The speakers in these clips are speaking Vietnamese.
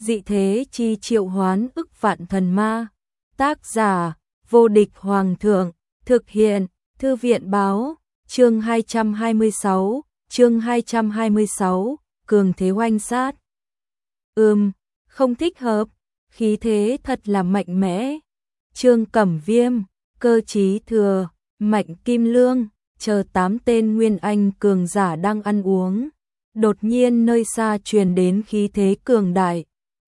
dị thế chi triệu hoán ức vạn thần ma. Tác giả, vô địch hoàng thượng, thực hiện, thư viện báo, chương 226, cường thế oanh sát. Không thích hợp, khí thế thật là mạnh mẽ. Trương Cẩm Viêm, Cơ Chí Thừa, Mạnh Kim Lương, chờ 8 tên nguyên anh cường giả đang ăn uống. Đột nhiên nơi xa truyền đến khí thế cường đại.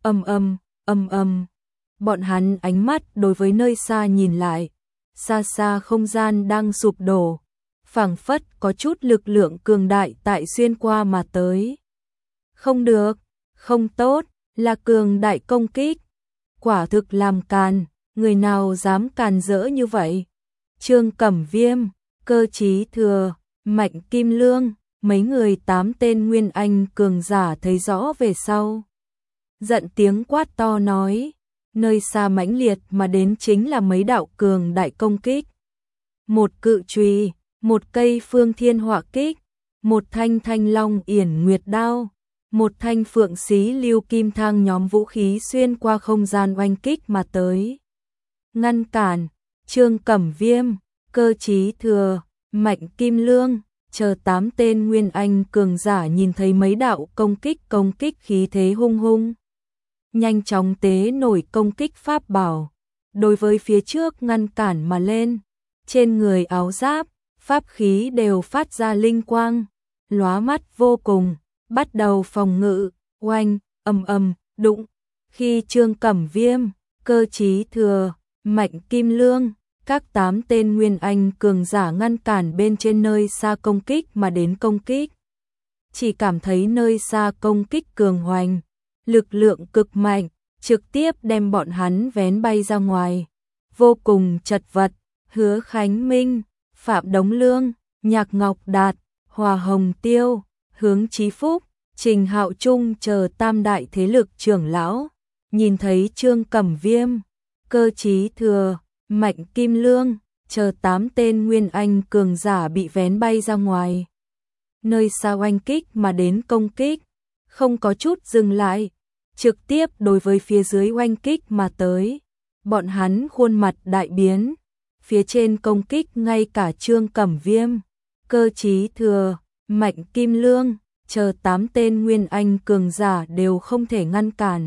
Bọn hắn ánh mắt đối với nơi xa nhìn lại. Xa xa không gian đang sụp đổ. Phảng phất có chút lực lượng cường đại tại xuyên qua mà tới. Không được, không tốt, là cường đại công kích. Quả thực làm càn, người nào dám càn rỡ như vậy? Trương Cẩm Viêm, Cơ Chí Thừa, Mạnh Kim Lương, mấy người 8 tên nguyên anh cường giả thấy rõ về sau. Giận tiếng quát to nói, nơi xa mãnh liệt mà đến chính là mấy đạo cường đại công kích. Một cự chùy, một cây phương thiên họa kích, một thanh thanh long yển nguyệt đao, một thanh phượng xí lưu kim thang nhóm vũ khí xuyên qua không gian oanh kích mà tới. Ngăn cản, Trương Cẩm Viêm, Cơ Chí Thừa, Mạnh Kim Lương, chờ 8 tên nguyên anh cường giả nhìn thấy mấy đạo công kích khí thế hung hung. Nhanh chóng tế nổi công kích pháp bảo, đối với phía trước ngăn cản mà lên. Trên người áo giáp, pháp khí đều phát ra linh quang, lóa mắt vô cùng, bắt đầu phòng ngự, oanh, đụng. Khi Trương Cẩm Viêm, Cơ Chí Thừa, Mạnh Kim Lương, các 8 tên nguyên anh cường giả ngăn cản bên trên nơi xa công kích mà đến công kích. Chỉ cảm thấy nơi xa công kích cường hoành, lực lượng cực mạnh, trực tiếp đem bọn hắn vén bay ra ngoài. Vô cùng chật vật, Hứa Khánh Minh, Phạm Đống Lương, Nhạc Ngọc Đạt, Hòa Hồng Tiêu, Hướng Chí Phúc, Trình Hạo Trung chờ tam đại thế lực trưởng lão. Nhìn thấy Trương Cẩm Viêm, Cơ Chí Thừa, Mạnh Kim Lương, chờ 8 tên nguyên anh cường giả bị vén bay ra ngoài. Nơi xa oanh kích mà đến công kích, không có chút dừng lại, trực tiếp đối với phía dưới oanh kích mà tới. Bọn hắn khuôn mặt đại biến, phía trên công kích ngay cả Trương Cẩm Viêm, Cơ Chí Thừa, Mạnh Kim Lương, chờ 8 tên nguyên anh cường giả đều không thể ngăn cản.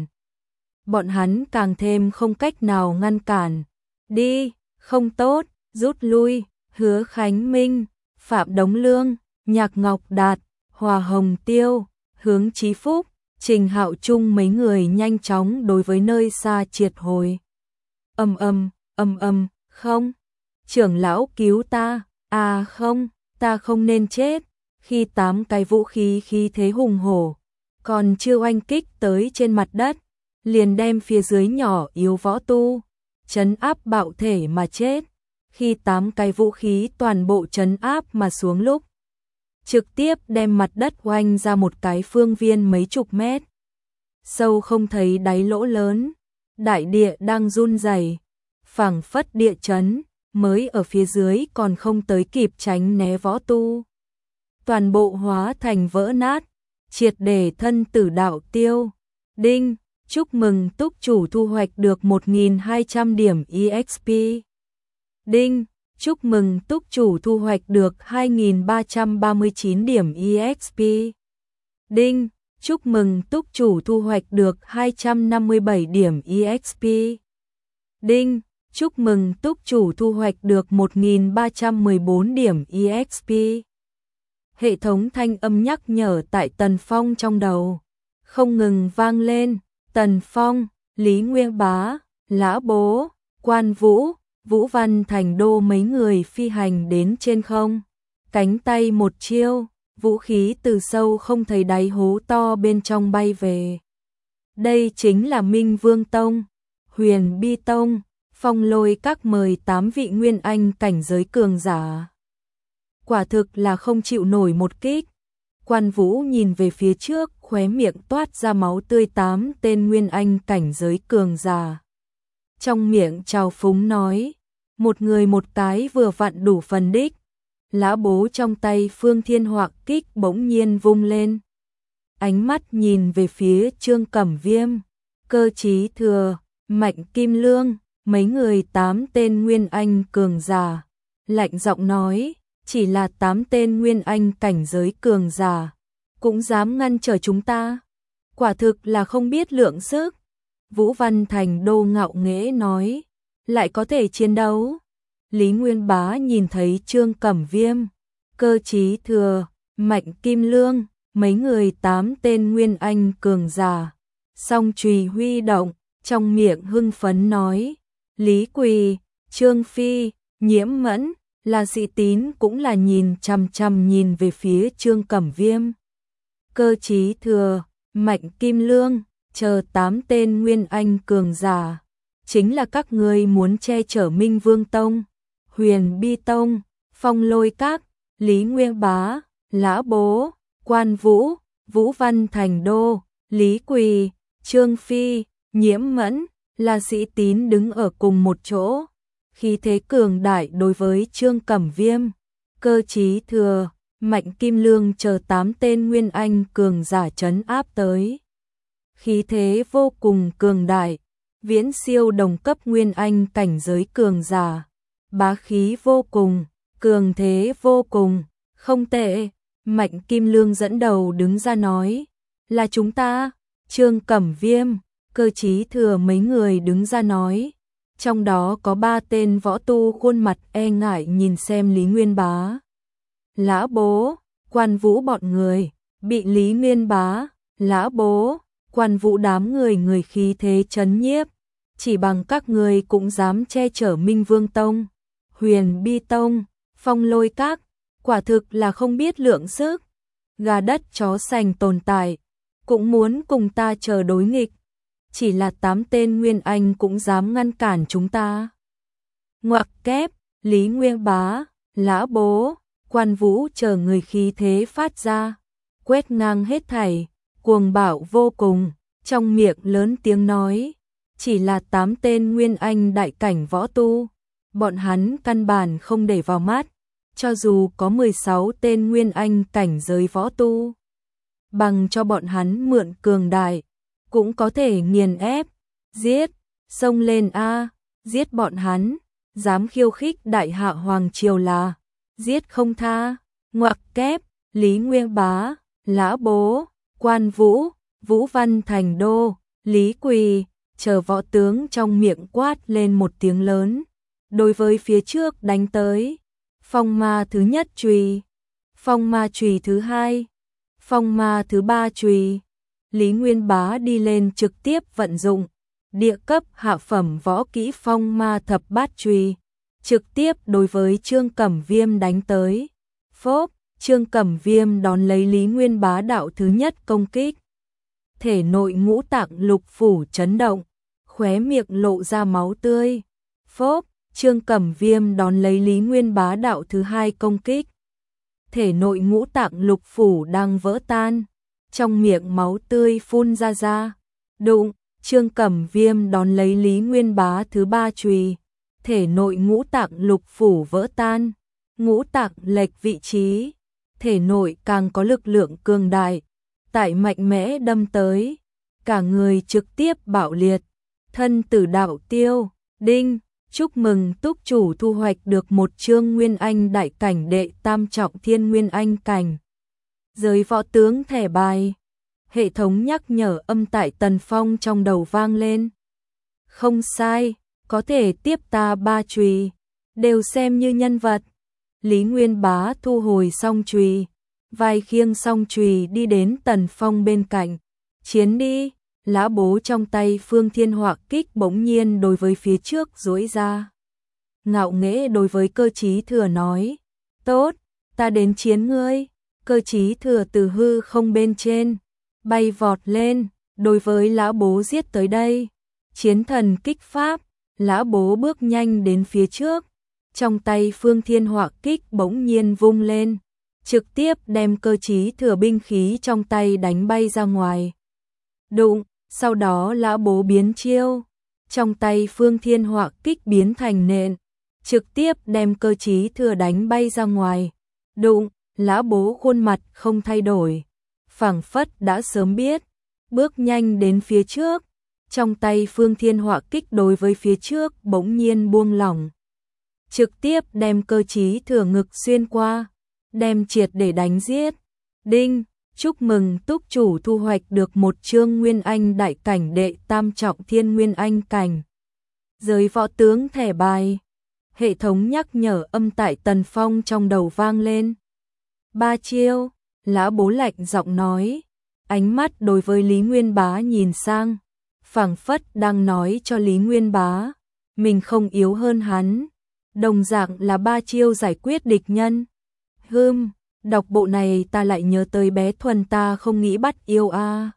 Bọn hắn càng thêm không cách nào ngăn cản. Đi, không tốt, rút lui. Hứa Khánh Minh, Phạm Đống Lương, Nhạc Ngọc Đạt, Hòa Hồng Tiêu, Hướng Chí Phúc, Trình Hạo Trung mấy người nhanh chóng đối với nơi xa triệt hồi. Không, trưởng lão cứu ta, à không, ta không nên chết. Khi 8 cái vũ khí khí thế hùng hổ, còn chưa oanh kích tới trên mặt đất, liền đem phía dưới nhỏ yếu võ tu trấn áp bạo thể mà chết. Khi 8 cái vũ khí toàn bộ trấn áp mà xuống lúc, trực tiếp đem mặt đất oanh ra một cái phương viên mấy chục mét. Sâu không thấy đáy lỗ lớn, đại địa đang run rẩy, phảng phất địa chấn, mới ở phía dưới còn không tới kịp tránh né võ tu. Toàn bộ hóa thành vỡ nát, triệt để thân tử đạo tiêu. Đinh, chúc mừng túc chủ thu hoạch được 1.200 điểm EXP. Đinh, chúc mừng túc chủ thu hoạch được 2.339 điểm EXP. Đinh, chúc mừng túc chủ thu hoạch được 257 điểm EXP. Đinh, chúc mừng túc chủ thu hoạch được 1.314 điểm EXP. Hệ thống thanh âm nhắc nhở tại Tần Phong trong đầu không ngừng vang lên. Tần Phong, Lý Nguyên Bá, Lã Bố, Quan Vũ, Vũ Văn Thành Đô mấy người phi hành đến trên không. Cánh tay một chiêu, vũ khí từ sâu không thấy đáy hố to bên trong bay về. Đây chính là Minh Vương Tông, Huyền Bi Tông, Phong Lôi các mời 8 vị nguyên anh cảnh giới cường giả. Quả thực là không chịu nổi một kích. Quan Vũ nhìn về phía trước, khóe miệng toát ra máu tươi. 8 tên nguyên anh cảnh giới cường giả. Trong miệng trào phúng nói, một người một cái vừa vặn đủ phần đích. Lã Bố trong tay phương thiên họa kích bỗng nhiên vung lên. Ánh mắt nhìn về phía Trương Cẩm Viêm, Cơ Chí Thừa, Mạnh Kim Lương, mấy người 8 tên Nguyên Anh cường giả, lạnh giọng nói, chỉ là 8 tên Nguyên Anh cảnh giới cường giả, cũng dám ngăn trở chúng ta, quả thực là không biết lượng sức. Vũ Văn Thành Đô ngạo nghễ nói, lại có thể chiến đấu. Lý Nguyên Bá nhìn thấy Trương Cẩm Viêm, Cơ Chí Thừa, Mạnh Kim Lương, mấy người 8 tên Nguyên Anh cường giả, song chùy huy động, trong miệng hưng phấn nói, Lý Quỳ, Trương Phi, Nhiễm Mẫn, là Sĩ Tín cũng là nhìn chằm chằm nhìn về phía Trương Cẩm Viêm. Cơ Chí Thừa, Mạnh Kim Lương, chờ 8 tên Nguyên Anh cường giả, chính là các ngươi muốn che chở Minh Vương Tông, Huyền Bi Tông, Phong Lôi Các, Lý Nguyên Bá, Lã Bố, Quan Vũ, Vũ Văn Thành Đô, Lý Quỳ, Trương Phi, Nhiễm Mẫn, là Sĩ Tín đứng ở cùng một chỗ, khí thế cường đại đối với Trương Cẩm Viêm, Cơ Chí Thừa, Mạnh Kim Lương chờ 8 tên Nguyên Anh cường giả trấn áp tới. Khí thế vô cùng cường đại, viễn siêu đồng cấp Nguyên Anh cảnh giới cường giả, bá khí vô cùng, cường thế vô cùng, không tệ. Mạnh Kim Lương dẫn đầu đứng ra nói, là chúng ta. Trương Cẩm Viêm, Cơ Chí Thừa mấy người đứng ra nói, trong đó có 3 tên võ tu khuôn mặt e ngại nhìn xem Lý Nguyên Bá. Lã Bố, Quan Vũ bọn người, bị Lý Nguyên Bá, Lã Bố, Quan Vũ đám người khí thế chấn nhiếp, chỉ bằng các người cũng dám che chở Minh Vương Tông, Huyền Bi Tông, Phong Lôi Các, quả thực là không biết lượng sức, gà đất chó sành tồn tại, cũng muốn cùng ta chờ đối nghịch, chỉ là 8 tên Nguyên Anh cũng dám ngăn cản chúng ta. Ngoặc kép, Lý Nguyên Bá, Lã Bố, Quan Vũ chờ người khí thế phát ra, quét ngang hết thảy, cuồng bạo vô cùng, trong miệng lớn tiếng nói, chỉ là 8 tên Nguyên Anh đại cảnh võ tu, bọn hắn căn bản không để vào mắt, cho dù có 16 tên Nguyên Anh cảnh giới võ tu, bằng cho bọn hắn mượn cường đại, cũng có thể nghiền ép, giết, xông lên a, giết bọn hắn, dám khiêu khích đại hạ hoàng triều là giết không tha. Ngoặc kép, Lý Nguyên Bá, Lã Bố, Quan Vũ, Vũ Văn Thành Đô, Lý Quỳ, chờ võ tướng trong miệng quát lên một tiếng lớn, đối với phía trước đánh tới. Phong ma thứ nhất chùy, phong ma chùy thứ hai, phong ma thứ ba chùy. Lý Nguyên Bá đi lên trực tiếp vận dụng địa cấp hạ phẩm võ kỹ phong ma thập bát chùy, trực tiếp đối với Trương Cẩm Viêm đánh tới. Phốp, Trương Cẩm Viêm đón lấy Lý Nguyên Bá đạo thứ nhất công kích. Thể nội ngũ tạng lục phủ chấn động, khóe miệng lộ ra máu tươi. Phốp, Trương Cẩm Viêm đón lấy Lý Nguyên Bá đạo thứ hai công kích. Thể nội ngũ tạng lục phủ đang vỡ tan, trong miệng máu tươi phun ra ra. Đụng, Trương Cẩm Viêm đón lấy Lý Nguyên Bá thứ ba chùy, thể nội ngũ tạng lục phủ vỡ tan, ngũ tạng lệch vị trí, thể nội càng có lực lượng cường đại, tại mạnh mẽ đâm tới, cả người trực tiếp bạo liệt, thân tử đạo tiêu. Đinh, chúc mừng túc chủ thu hoạch được một chương Nguyên Anh đại cảnh đệ tam trọng thiên Nguyên Anh cảnh giới võ tướng thẻ bài. Hệ thống nhắc nhở âm tại Tần Phong trong đầu vang lên. Không sai, có thể tiếp ta 3 chùy, đều xem như nhân vật. Lý Nguyên Bá thu hồi xong chùy, vai khiêng xong chùy đi đến Tần Phong bên cạnh. Chiến đi. Lã Bố trong tay Phương Thiên Họa kích bỗng nhiên đối với phía trước duỗi ra. Ngạo nghễ đối với Cơ Chí Thừa nói, tốt, ta đến chiến ngươi. Cơ Chí Thừa từ hư không bên trên bay vọt lên, đối với Lã Bố giết tới đây. Chiến thần kích pháp, Lã Bố bước nhanh đến phía trước, trong tay Phương Thiên Họa kích bỗng nhiên vung lên, trực tiếp đem Cơ Chí Thừa binh khí trong tay đánh bay ra ngoài. Đụng, sau đó Lã Bố biến chiêu, trong tay Phương Thiên Họa kích biến thành nện, trực tiếp đem Cơ Chí Thừa đánh bay ra ngoài. Đụng, Lã Bố khuôn mặt không thay đổi, phảng phất đã sớm biết, bước nhanh đến phía trước, Trong tay Phương Thiên Họa kích đối với phía trước bỗng nhiên buông lỏng. Trực tiếp đem cơ chí thừa ngực xuyên qua, đem triệt để đánh giết. Đinh, chúc mừng túc chủ thu hoạch được một chương Nguyên Anh đại cảnh đệ tam trọng thiên Nguyên Anh cảnh. Giới võ tướng thẻ bài. Hệ thống nhắc nhở âm tại Tần Phong trong đầu vang lên. 3 chiêu, Lã Bố lạnh giọng nói, ánh mắt đối với Lý Nguyên Bá nhìn sang, phảng phất đang nói cho Lý Nguyên Bá, mình không yếu hơn hắn, đồng dạng là 3 chiêu giải quyết địch nhân. Đọc bộ này ta lại nhớ tới bé Thuần ta không nghĩ bắt yêu a.